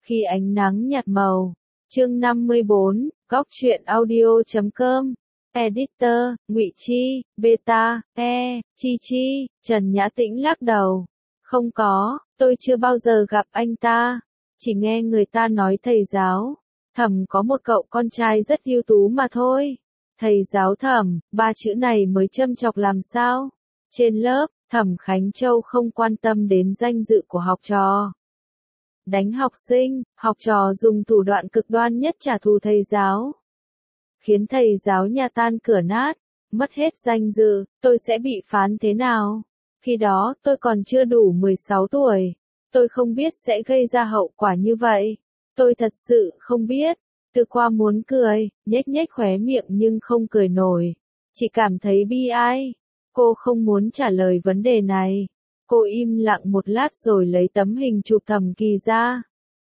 Khi ánh nắng nhạt màu. Chương 54, Góc truyện audio.com. Editor, Ngụy Chi, Beta, Chi Chi. Trần Nhã Tĩnh lắc đầu. Không có, tôi chưa bao giờ gặp anh ta. Chỉ nghe người ta nói thầy giáo Thẩm có một cậu con trai rất ưu tú mà thôi. Thầy giáo Thẩm, ba chữ này mới châm chọc làm sao? Trên lớp, Thẩm Khánh Châu không quan tâm đến danh dự của học trò. Đánh học sinh, học trò dùng thủ đoạn cực đoan nhất trả thù thầy giáo. Khiến thầy giáo nhà tan cửa nát, mất hết danh dự, tôi sẽ bị phán thế nào? Khi đó tôi còn chưa đủ 16 tuổi. Tôi không biết sẽ gây ra hậu quả như vậy. Tôi thật sự không biết. Từ Khoa muốn cười, nhếch nhếch khóe miệng nhưng không cười nổi. Chỉ cảm thấy bi ai. Cô không muốn trả lời vấn đề này. Cô im lặng một lát rồi lấy tấm hình chụp Thẩm Kỳ ra.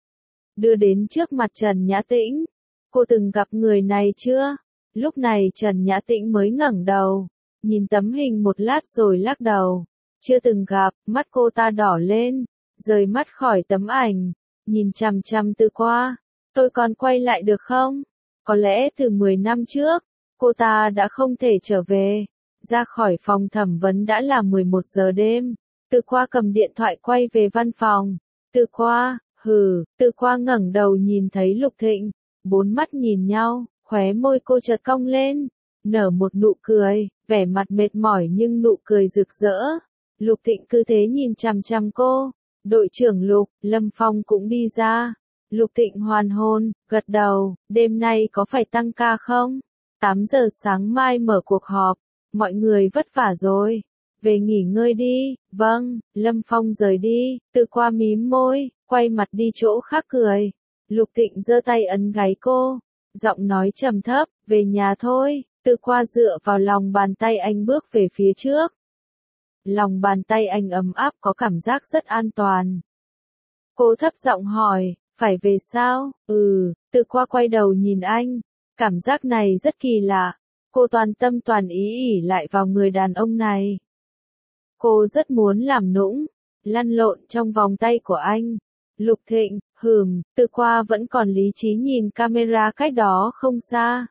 Đưa đến trước mặt Trần Nhã Tĩnh. Cô từng gặp người này chưa? Lúc này Trần Nhã Tĩnh mới ngẩng đầu. Nhìn tấm hình một lát rồi lắc đầu. Chưa từng gặp, mắt cô ta đỏ lên. Rời mắt khỏi tấm ảnh. Nhìn chằm chằm Từ Khoa. Tôi còn quay lại được không? Có lẽ từ 10 năm trước, cô ta đã không thể trở về. Ra khỏi phòng thẩm vấn đã là 11 giờ đêm. Từ Khoa cầm điện thoại quay về văn phòng. Từ Khoa, Từ Khoa ngẩng đầu nhìn thấy Lục Thịnh. Bốn mắt nhìn nhau, khóe môi cô chợt cong lên. Nở một nụ cười, vẻ mặt mệt mỏi nhưng nụ cười rực rỡ. Lục Thịnh cứ thế nhìn chằm chằm cô. Đội trưởng Lục, Lâm Phong cũng đi ra. Lục Thịnh hoàn hồn, gật đầu, đêm nay có phải tăng ca không? 8 giờ sáng mai mở cuộc họp, mọi người vất vả rồi. Về nghỉ ngơi đi, vâng, Lâm Phong rời đi, Từ Khoa mím môi, quay mặt đi chỗ khác cười. Lục Thịnh giơ tay ấn gáy cô, giọng nói trầm thấp, về nhà thôi. Từ Khoa dựa vào lòng bàn tay anh bước về phía trước. Lòng bàn tay anh ấm áp có cảm giác rất an toàn. Cô thấp giọng hỏi, phải về sao? Từ Khoa quay đầu nhìn anh. Cảm giác này rất kỳ lạ. Cô toàn tâm toàn ý ỉ lại vào người đàn ông này. Cô rất muốn làm nũng, lăn lộn trong vòng tay của anh. Lục Thịnh, Từ Khoa vẫn còn lý trí nhìn camera cách đó không xa.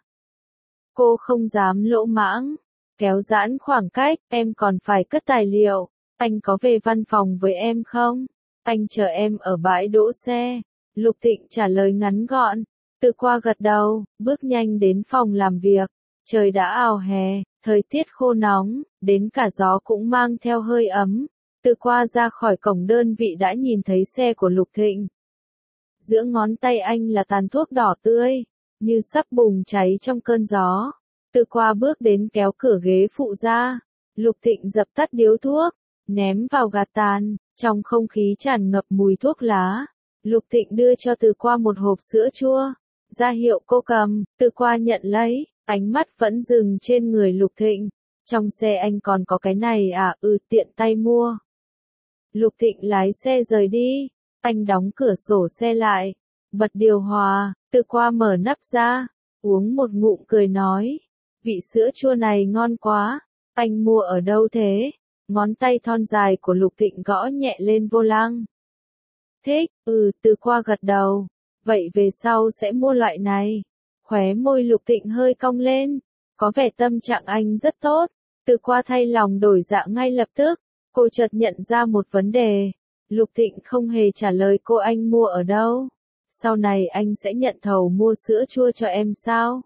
Cô không dám lỗ mãng. Kéo giãn khoảng cách, em còn phải cất tài liệu. Anh có về văn phòng với em không? Anh chờ em ở bãi đỗ xe. Lục Thịnh trả lời ngắn gọn. Từ Khoa gật đầu, bước nhanh đến phòng làm việc. Trời đã ào hè, thời tiết khô nóng, đến cả gió cũng mang theo hơi ấm. Từ Khoa ra khỏi cổng đơn vị đã nhìn thấy xe của Lục Thịnh. Giữa ngón tay anh là tàn thuốc đỏ tươi, như sắp bùng cháy trong cơn gió. Từ Khoa bước đến kéo cửa ghế phụ ra. Lục Thịnh dập tắt điếu thuốc, ném vào gạt tàn, trong không khí tràn ngập mùi thuốc lá. Lục Thịnh đưa cho Từ Khoa một hộp sữa chua, ra hiệu cô cầm. Từ Khoa nhận lấy, ánh mắt vẫn dừng trên người Lục Thịnh. Trong xe anh còn có cái này à? Tiện tay mua. Lục Thịnh lái xe rời đi. Anh đóng cửa sổ xe lại, bật điều hòa. Từ Khoa mở nắp ra, uống một ngụm cười nói. Vị sữa chua này ngon quá. Anh mua ở đâu thế? Ngón tay thon dài của Lục Thịnh gõ nhẹ lên vô lăng. Thích, Từ Khoa gật đầu. Vậy về sau sẽ mua loại này. Khóe môi Lục Thịnh hơi cong lên. Có vẻ tâm trạng anh rất tốt. Từ Khoa thay lòng đổi dạ ngay lập tức. Cô chợt nhận ra một vấn đề. Lục Thịnh không hề trả lời cô anh mua ở đâu. Sau này anh sẽ nhận thầu mua sữa chua cho em sao?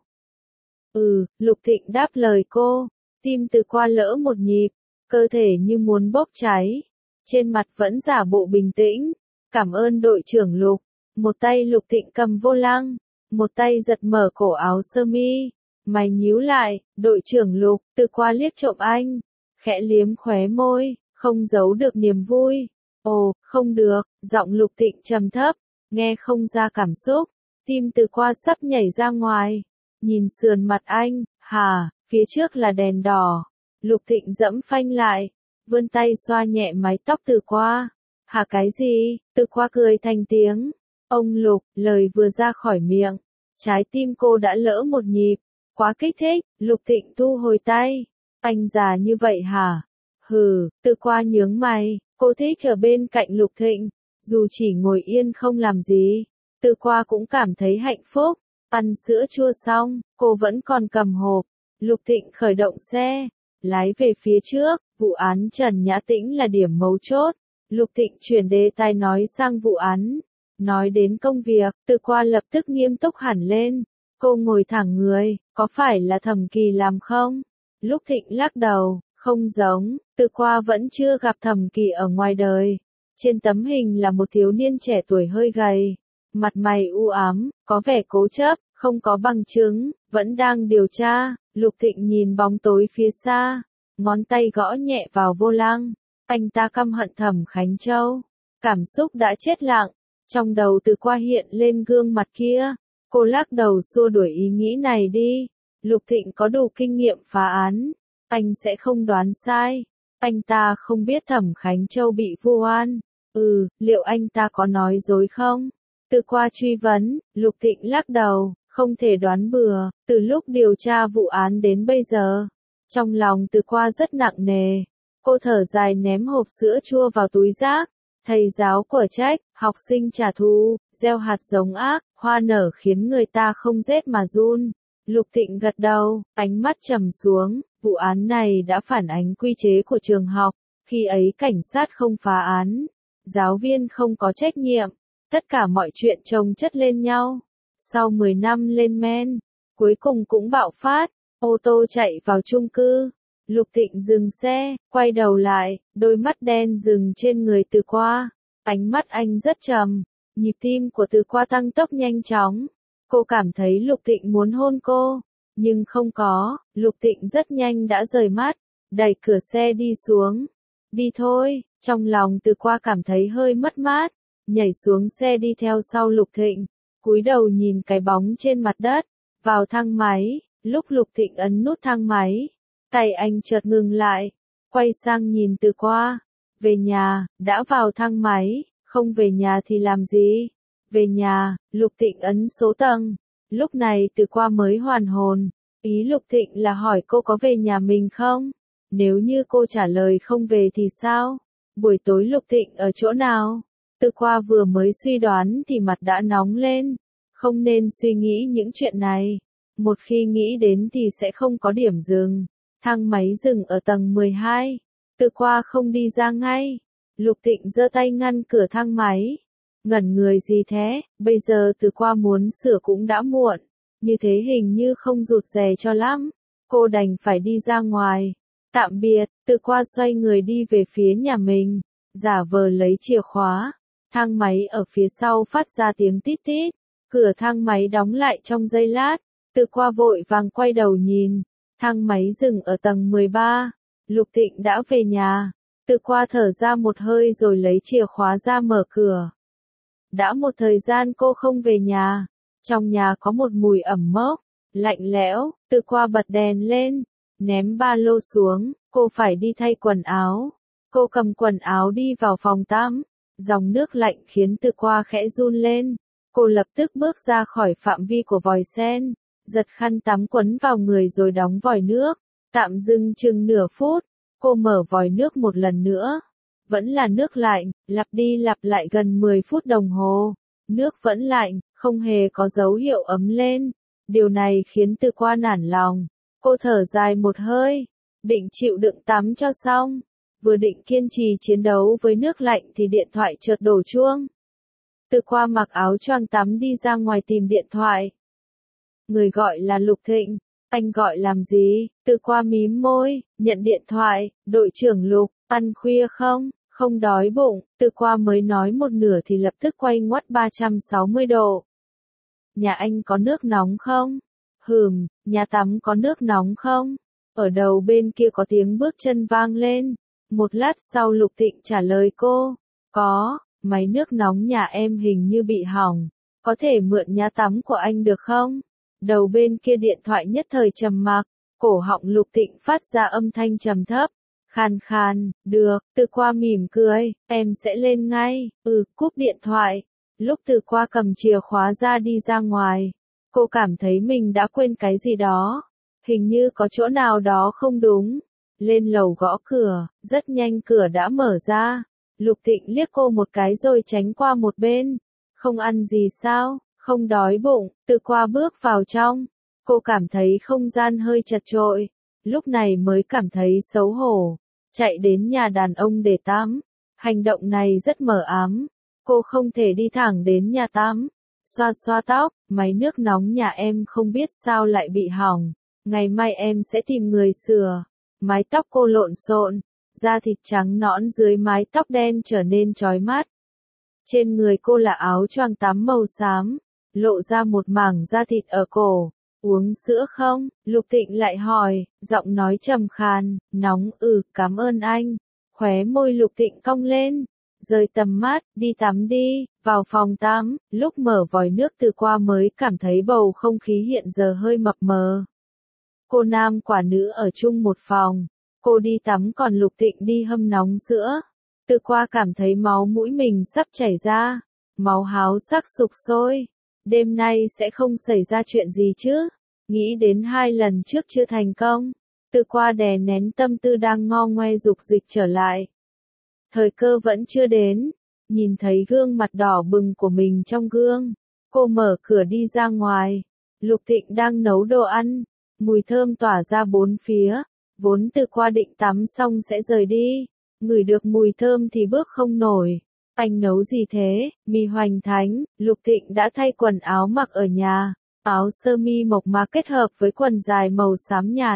Lục Thịnh đáp lời cô. Tim Từ Khoa lỡ một nhịp. Cơ thể như muốn bốc cháy. Trên mặt vẫn giả bộ bình tĩnh. Cảm ơn đội trưởng Lục. Một tay Lục Thịnh cầm vô lăng. Một tay giật mở cổ áo sơ mi. Mày nhíu lại, đội trưởng Lục. Từ Khoa liếc trộm anh. Khẽ liếm khóe môi, không giấu được niềm vui. Ồ, không được, giọng Lục Thịnh trầm thấp. Nghe không ra cảm xúc. Tim Từ Khoa sắp nhảy ra ngoài. Nhìn sườn mặt anh, phía trước là đèn đỏ. Lục Thịnh dẫm phanh lại, vươn tay xoa nhẹ mái tóc Từ Khoa. Cái gì? Từ Khoa cười thành tiếng. Ông Lục, lời vừa ra khỏi miệng. Trái tim cô đã lỡ một nhịp. Quá kích thích. Lục Thịnh thu hồi tay. Anh già như vậy hả? Từ Khoa nhướng mày. Cô thích ở bên cạnh Lục Thịnh. Dù chỉ ngồi yên không làm gì. Từ Qua cũng cảm thấy hạnh phúc. Ăn sữa chua xong, cô vẫn còn cầm hộp. Lục Thịnh khởi động xe, lái về phía trước. Vụ án Trần Nhã Tĩnh là điểm mấu chốt. Lục Thịnh chuyển đề tài nói sang vụ án. Nói đến công việc, Từ Qua lập tức nghiêm túc hẳn lên. Cô ngồi thẳng người, có phải là Thẩm Kỳ làm không? Lục Thịnh lắc đầu, không giống, Từ Qua vẫn chưa gặp Thẩm Kỳ ở ngoài đời. Trên tấm hình là một thiếu niên trẻ tuổi hơi gầy, mặt mày u ám, có vẻ cố chấp, không có bằng chứng, vẫn đang điều tra. Lục Thịnh nhìn bóng tối phía xa, ngón tay gõ nhẹ vào vô lăng. Anh ta căm hận Thẩm Khánh Châu. Cảm xúc đã chết lặng, trong đầu Từ Qua hiện lên gương mặt kia. Cô lắc đầu xua đuổi ý nghĩ này đi. Lục Thịnh có đủ kinh nghiệm phá án, anh sẽ không đoán sai. Anh ta không biết Thẩm Khánh Châu bị vu oan. Liệu anh ta có nói dối không? Từ Qua truy vấn, Lục Thịnh lắc đầu, không thể đoán bừa. Từ lúc điều tra vụ án đến bây giờ, trong lòng Từ Qua rất nặng nề. Cô thở dài ném hộp sữa chua vào túi rác. Thầy giáo của trách, học sinh trả thù, gieo hạt giống ác, hoa nở khiến người ta không rét mà run. Lục Thịnh gật đầu, ánh mắt trầm xuống. Vụ án này đã phản ánh quy chế của trường học. Khi ấy cảnh sát không phá án, giáo viên không có trách nhiệm, tất cả mọi chuyện chồng chất lên nhau. Sau 10 năm lên men, cuối cùng cũng bạo phát, ô tô chạy vào chung cư. Lục Thịnh dừng xe, quay đầu lại, đôi mắt đen dừng trên người Từ Qua. Ánh mắt anh rất trầm, nhịp tim của Từ Qua tăng tốc nhanh chóng. Cô cảm thấy Lục Thịnh muốn hôn cô, nhưng không có. Lục Thịnh rất nhanh đã rời mắt, đẩy cửa xe đi xuống. Đi thôi, trong lòng Từ Qua cảm thấy hơi mất mát, nhảy xuống xe đi theo sau Lục Thịnh, cúi đầu nhìn cái bóng trên mặt đất. Vào thang máy, lúc Lục Thịnh ấn nút thang máy, tay anh chợt ngừng lại, quay sang nhìn Từ Qua. Về nhà, đã vào thang máy, không về nhà thì làm gì? Về nhà. Lục Thịnh ấn số tầng. Lúc này Từ Qua mới hoàn hồn. Ý Lục Thịnh là hỏi cô có về nhà mình không? Nếu như cô trả lời không về thì sao? Buổi tối Lục Thịnh ở chỗ nào? Từ Qua vừa mới suy đoán thì mặt đã nóng lên. Không nên suy nghĩ những chuyện này. Một khi nghĩ đến thì sẽ không có điểm dừng. Thang máy dừng ở tầng 12. Từ Qua không đi ra ngay. Lục Thịnh giơ tay ngăn cửa thang máy. Ngẩn người gì thế? Bây giờ Từ Qua muốn sửa cũng đã muộn. Như thế hình như không rụt rè cho lắm. Cô đành phải đi ra ngoài. Tạm biệt. Từ Qua xoay người đi về phía nhà mình, giả vờ lấy chìa khóa. Thang máy ở phía sau phát ra tiếng tít tít. Cửa thang máy đóng lại trong giây lát. Từ Qua vội vàng quay đầu nhìn. Thang máy dừng ở tầng 13. Lục Thịnh đã về nhà. Từ Qua thở ra một hơi rồi lấy chìa khóa ra mở cửa. Đã một thời gian cô không về nhà. Trong nhà có một mùi ẩm mốc, lạnh lẽo. Từ Qua bật đèn lên, ném ba lô xuống. Cô phải đi thay quần áo. Cô cầm quần áo đi vào phòng tắm. Dòng nước lạnh khiến Từ Qua khẽ run lên. Cô lập tức bước ra khỏi phạm vi của vòi sen, giật khăn tắm quấn vào người rồi đóng vòi nước. Tạm dừng chừng nửa phút, cô mở vòi nước một lần nữa. Vẫn là nước lạnh, lặp đi lặp lại gần 10 phút đồng hồ. Nước vẫn lạnh, không hề có dấu hiệu ấm lên. Điều này khiến Từ Qua nản lòng. Cô thở dài một hơi, định chịu đựng tắm cho xong. Vừa định kiên trì chiến đấu với nước lạnh thì điện thoại chợt đổ chuông. Từ Qua mặc áo choàng tắm đi ra ngoài tìm điện thoại. Người gọi là Lục Thịnh. Anh gọi làm gì? Từ Qua mím môi, nhận điện thoại. Đội trưởng Lục, ăn khuya không? Không đói bụng. Từ Qua mới nói một nửa thì lập tức quay ngoắt 360 độ. Nhà anh có nước nóng không? Nhà tắm có nước nóng không? Ở đầu bên kia có tiếng bước chân vang lên. Một lát sau Lục Thịnh trả lời cô. Có, máy nước nóng nhà em hình như bị hỏng. Có thể mượn nhà tắm của anh được không? Đầu bên kia điện thoại nhất thời trầm mặc. Cổ họng Lục Thịnh phát ra âm thanh trầm thấp. Khàn khàn, được. Từ Qua mỉm cười, em sẽ lên ngay. Cúp điện thoại. Lúc Từ Qua cầm chìa khóa ra đi ra ngoài, cô cảm thấy mình đã quên cái gì đó. Hình như có chỗ nào đó không đúng. Lên lầu gõ cửa, rất nhanh cửa đã mở ra. Lục Thịnh liếc cô một cái rồi tránh qua một bên. Không ăn gì sao, không đói bụng, Từ Qua bước vào trong. Cô cảm thấy không gian hơi chật chội, lúc này mới cảm thấy xấu hổ, chạy đến nhà đàn ông để tắm. Hành động này rất mờ ám, cô không thể đi thẳng đến nhà tắm. Xoa xoa tóc, máy nước nóng nhà em không biết sao lại bị hỏng, ngày mai em sẽ tìm người sửa. Mái tóc cô lộn xộn, da thịt trắng nõn dưới mái tóc đen trở nên chói mắt. Trên người cô là áo choàng tắm màu xám, lộ ra một mảng da thịt ở cổ. Uống sữa không? Lục Tịnh lại hỏi, giọng nói trầm khàn, nóng, cảm ơn anh. Khóe môi Lục Tịnh cong lên, rời tầm mắt, đi tắm đi, vào phòng tắm, lúc mở vòi nước Từ Qua mới cảm thấy bầu không khí hiện giờ hơi mập mờ. Cô nam quả nữ ở chung một phòng, cô đi tắm còn Lục Tịnh đi hâm nóng sữa. Từ Qua cảm thấy máu mũi mình sắp chảy ra, máu háo sắc sục sôi. Đêm nay sẽ không xảy ra chuyện gì chứ? Nghĩ đến 2 lần trước chưa thành công, Từ Qua đè nén tâm tư đang ngo ngoe dục dịch trở lại. Thời cơ vẫn chưa đến, nhìn thấy gương mặt đỏ bừng của mình trong gương, cô mở cửa đi ra ngoài. Lục Tịnh đang nấu đồ ăn, mùi thơm tỏa ra bốn phía, vốn Từ Qua định tắm xong sẽ rời đi, ngửi được mùi thơm thì bước không nổi. Anh nấu gì thế? Mì hoành thánh. Lục Tịnh đã thay quần áo mặc ở nhà, áo sơ mi mộc mạc kết hợp với quần dài màu xám nhạt.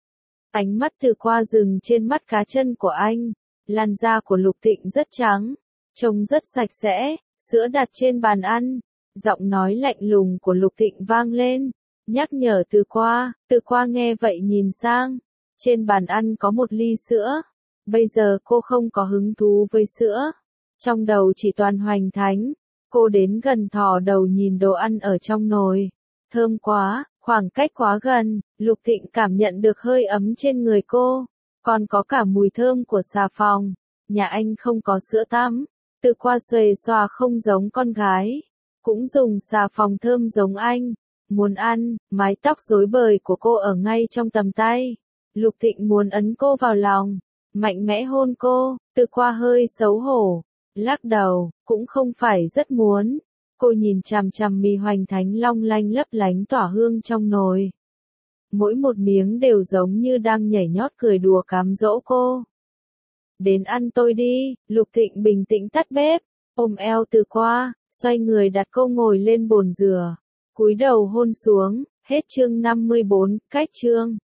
Ánh mắt Từ Qua dừng trên mắt cá chân của anh, làn da của Lục Tịnh rất trắng, trông rất sạch sẽ, sữa đặt trên bàn ăn, giọng nói lạnh lùng của Lục Tịnh vang lên, nhắc nhở Từ Qua. Từ Qua nghe vậy nhìn sang, trên bàn ăn có một ly sữa, bây giờ cô không có hứng thú với sữa. Trong đầu chỉ toàn hoành thánh, cô đến gần thò đầu nhìn đồ ăn ở trong nồi. Thơm quá, khoảng cách quá gần, Lục Tịnh cảm nhận được hơi ấm trên người cô, còn có cả mùi thơm của xà phòng. Nhà anh không có sữa tắm. Từ Qua xuề xòa không giống con gái, cũng dùng xà phòng thơm giống anh. Muốn ăn, mái tóc rối bời của cô ở ngay trong tầm tay. Lục Tịnh muốn ấn cô vào lòng, mạnh mẽ hôn cô. Từ Qua hơi xấu hổ, lắc đầu, cũng không phải rất muốn. Cô nhìn chằm chằm mì hoành thánh long lanh lấp lánh tỏa hương trong nồi. Mỗi một miếng đều giống như đang nhảy nhót cười đùa cám dỗ cô. Đến ăn tôi đi. Lục Tịnh bình tĩnh tắt bếp, ôm eo Từ Qua, xoay người đặt cô ngồi lên bồn rửa, cúi đầu hôn xuống. Hết chương 54, cách chương.